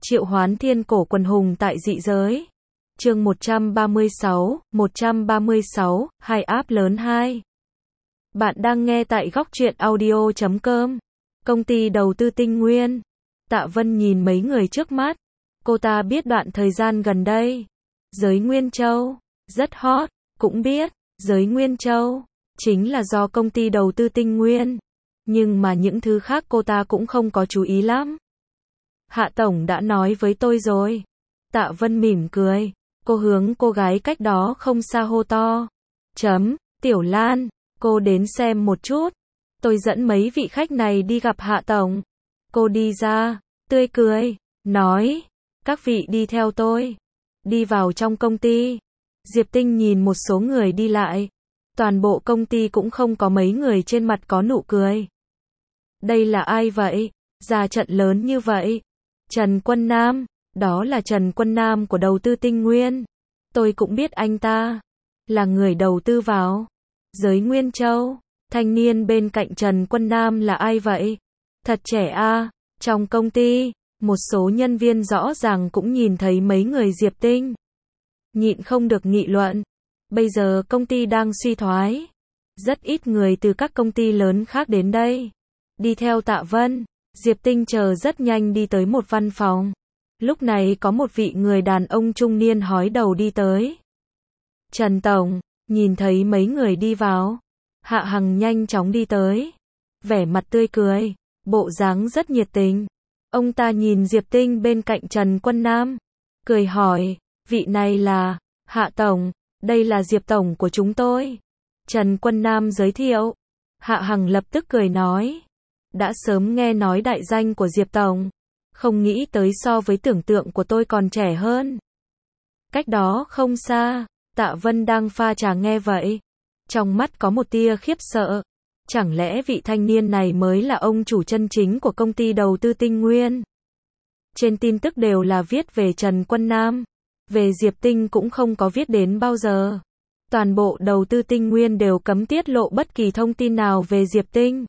Triệu hoán thiên cổ quần hùng tại dị giới. Chương 136, hai áp lớn 2. Bạn đang nghe tại góc truyện audio.com. Công ty đầu tư Tinh Nguyên. Tạ Vân nhìn mấy người trước mắt. Cô ta biết đoạn thời gian gần đây, giới Nguyên Châu rất hot, cũng biết, giới Nguyên Châu chính là do công ty đầu tư Tinh Nguyên. Nhưng mà những thứ khác cô ta cũng không có chú ý lắm. Hạ Tổng đã nói với tôi rồi. Tạ Vân mỉm cười. Cô hướng cô gái cách đó không xa hô to. Tiểu Lan, cô đến xem một chút. Tôi dẫn mấy vị khách này đi gặp Hạ Tổng. Cô đi ra, tươi cười, nói. Các vị đi theo tôi. Đi vào trong công ty. Diệp Tinh nhìn một số người đi lại. Toàn bộ công ty cũng không có mấy người trên mặt có nụ cười. Đây là ai vậy? Ra trận lớn như vậy. Trần Quân Nam, đó là Trần Quân Nam của đầu tư Tinh Nguyên. Tôi cũng biết anh ta, là người đầu tư vào giới Nguyên Châu. Thanh niên bên cạnh Trần Quân Nam là ai vậy? Thật trẻ a. Trong công ty, một số nhân viên rõ ràng cũng nhìn thấy mấy người Diệp Tinh. Nhịn không được nghị luận. Bây giờ công ty đang suy thoái. Rất ít người từ các công ty lớn khác đến đây. Đi theo Tạ Vân, Diệp Tinh chờ rất nhanh đi tới một văn phòng. Lúc này có một vị người đàn ông trung niên hói đầu đi tới. Trần Tổng, nhìn thấy mấy người đi vào. Hạ Hằng nhanh chóng đi tới. Vẻ mặt tươi cười, bộ dáng rất nhiệt tình. Ông ta nhìn Diệp Tinh bên cạnh Trần Quân Nam. Cười hỏi, vị này là Hạ Tổng, đây là Diệp Tổng của chúng tôi. Trần Quân Nam giới thiệu. Hạ Hằng lập tức cười nói. Đã sớm nghe nói đại danh của Diệp Tổng. Không nghĩ tới so với tưởng tượng của tôi còn trẻ hơn. Cách đó không xa, Tạ Vân đang pha trà nghe vậy. Trong mắt có một tia khiếp sợ. Chẳng lẽ vị thanh niên này mới là ông chủ chân chính của công ty đầu tư Tinh Nguyên? Trên tin tức đều là viết về Trần Quân Nam. Về Diệp Tinh cũng không có viết đến bao giờ. Toàn bộ đầu tư Tinh Nguyên đều cấm tiết lộ bất kỳ thông tin nào về Diệp Tinh.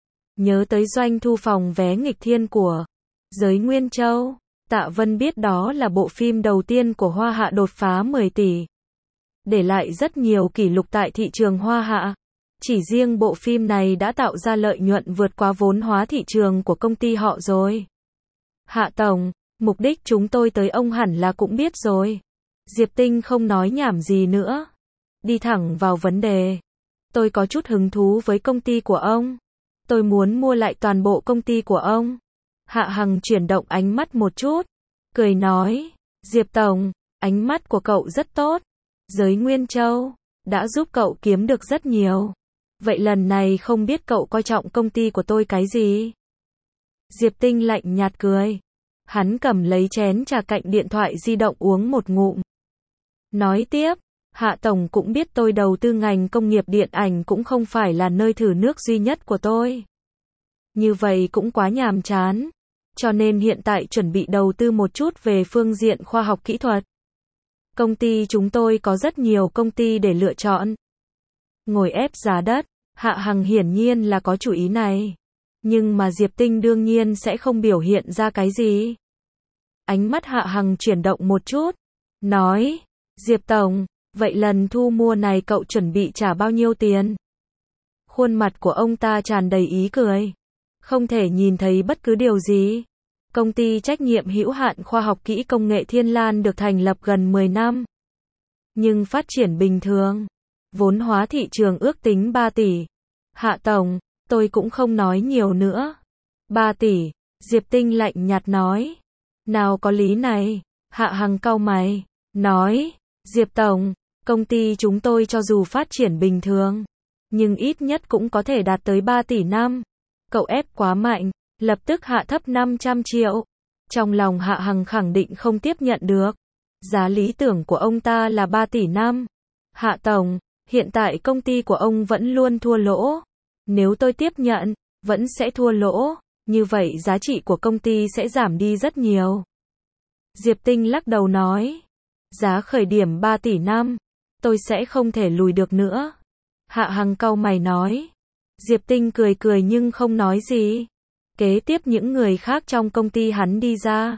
Nhớ tới doanh thu phòng vé nghịch thiên của giới Nguyên Châu, Tạ Vân biết đó là bộ phim đầu tiên của Hoa Hạ đột phá 10 tỷ. Để lại rất nhiều kỷ lục tại thị trường Hoa Hạ. Chỉ riêng bộ phim này đã tạo ra lợi nhuận vượt quá vốn hóa thị trường của công ty họ rồi. Hạ Tổng, mục đích chúng tôi tới ông hẳn là cũng biết rồi. Diệp Tinh không nói nhảm gì nữa. Đi thẳng vào vấn đề. Tôi có chút hứng thú với công ty của ông. Tôi muốn mua lại toàn bộ công ty của ông. Hạ Hằng chuyển động ánh mắt một chút. Cười nói. Diệp Tổng, ánh mắt của cậu rất tốt. Giới Nguyên Châu đã giúp cậu kiếm được rất nhiều. Vậy lần này không biết cậu coi trọng công ty của tôi cái gì? Diệp Tinh lạnh nhạt cười. Hắn cầm lấy chén trà cạnh điện thoại di động uống một ngụm. Nói tiếp. Hạ Tổng cũng biết tôi đầu tư ngành công nghiệp điện ảnh cũng không phải là nơi thử nước duy nhất của tôi. Như vậy cũng quá nhàm chán. Cho nên hiện tại chuẩn bị đầu tư một chút về phương diện khoa học kỹ thuật. Công ty chúng tôi có rất nhiều công ty để lựa chọn. Ngồi ép giá đất, Hạ Hằng hiển nhiên là có chủ ý này. Nhưng mà Diệp Tinh đương nhiên sẽ không biểu hiện ra cái gì. Ánh mắt Hạ Hằng chuyển động một chút. Nói, Diệp Tổng, vậy lần thu mua này cậu chuẩn bị trả bao nhiêu tiền? Khuôn mặt của ông ta tràn đầy ý cười. Không thể nhìn thấy bất cứ điều gì. Công ty trách nhiệm hữu hạn khoa học kỹ công nghệ Thiên Lan được thành lập gần 10 năm. Nhưng phát triển bình thường. Vốn hóa thị trường ước tính 3 tỷ. Hạ Tổng, tôi cũng không nói nhiều nữa. 3 tỷ, Diệp Tinh lạnh nhạt nói. Nào có lý này, Hạ Hằng cau mày, nói, Diệp Tổng, công ty chúng tôi cho dù phát triển bình thường, nhưng ít nhất cũng có thể đạt tới 3 tỷ năm. Cậu ép quá mạnh, lập tức hạ thấp 500 triệu. Trong lòng Hạ Hằng khẳng định không tiếp nhận được. Giá lý tưởng của ông ta là 3 tỷ năm. Hạ Tổng, hiện tại công ty của ông vẫn luôn thua lỗ. Nếu tôi tiếp nhận, vẫn sẽ thua lỗ. Như vậy giá trị của công ty sẽ giảm đi rất nhiều. Diệp Tinh lắc đầu nói. Giá khởi điểm 3 tỷ năm. Tôi sẽ không thể lùi được nữa. Hạ Hằng cau mày nói. Diệp Tinh cười cười nhưng không nói gì. Kế tiếp những người khác trong công ty hắn đi ra.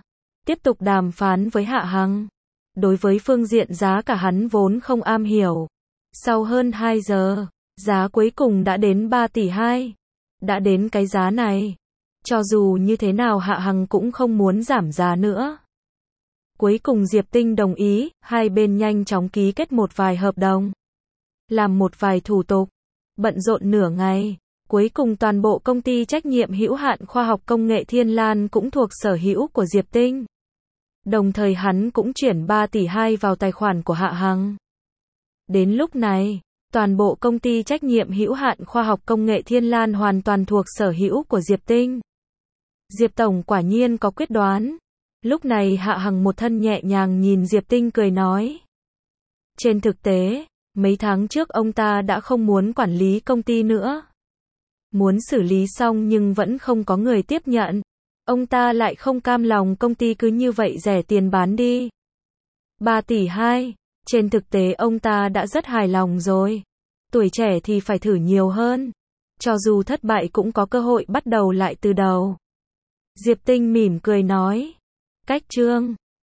tiếp tục đàm phán với Hạ Hằng. Đối với phương diện giá cả hắn vốn không am hiểu. Sau hơn 2 giờ, giá cuối cùng đã đến 3 tỷ 2. Đã đến cái giá này. Cho dù như thế nào Hạ Hằng cũng không muốn giảm giá nữa. Cuối cùng Diệp Tinh đồng ý, hai bên nhanh chóng ký kết một vài hợp đồng. Làm một vài thủ tục. Bận rộn nửa ngày. Cuối cùng toàn bộ công ty trách nhiệm hữu hạn khoa học công nghệ Thiên Lan cũng thuộc sở hữu của Diệp Tinh. Đồng thời hắn cũng chuyển 3 tỷ 2 vào tài khoản của Hạ Hằng. Đến lúc này, toàn bộ công ty trách nhiệm hữu hạn khoa học công nghệ Thiên Lan hoàn toàn thuộc sở hữu của Diệp Tinh. Diệp Tổng quả nhiên có quyết đoán. Lúc này Hạ Hằng một thân nhẹ nhàng nhìn Diệp Tinh cười nói. Trên thực tế, mấy tháng trước ông ta đã không muốn quản lý công ty nữa. Muốn xử lý xong nhưng vẫn không có người tiếp nhận. Ông ta lại không cam lòng công ty cứ như vậy rẻ tiền bán đi. 3 tỷ 2, trên thực tế ông ta đã rất hài lòng rồi. Tuổi trẻ thì phải thử nhiều hơn. Cho dù thất bại cũng có cơ hội bắt đầu lại từ đầu. Diệp Tinh mỉm cười nói. Cách chương